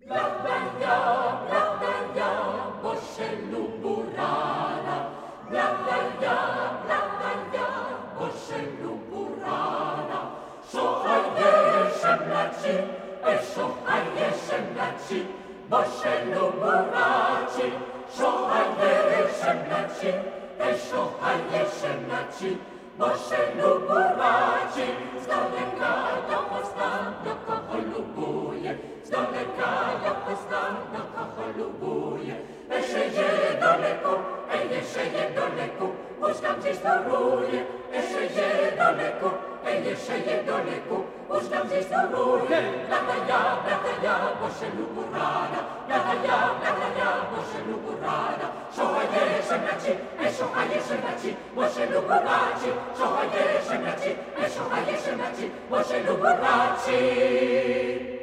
Prawda ja, bo się lubu rana. Prawda ja, bo się lubu rana. Szukaj szemlaci, szukaj szemlaci, bo się lubu raci. Szukaj szemlaci, szukaj szemlaci, bo się lubu raci. Z daleka ja poznam, do kogo lubuje. Z daleka ja poznam, do kogo lubuje. Jeszcze je daleko, jeszcze je daleko, już tam gdzieś toruje. Jeszcze je daleko, jeszcze je daleko, już tam gdzieś toruje. Blada ja, bo się lubu rana. Blada ja, bo się lubu rana. Szukaj szemlaci, bo się lubu raci. Szukaj szemlaci, bo się lubu raci.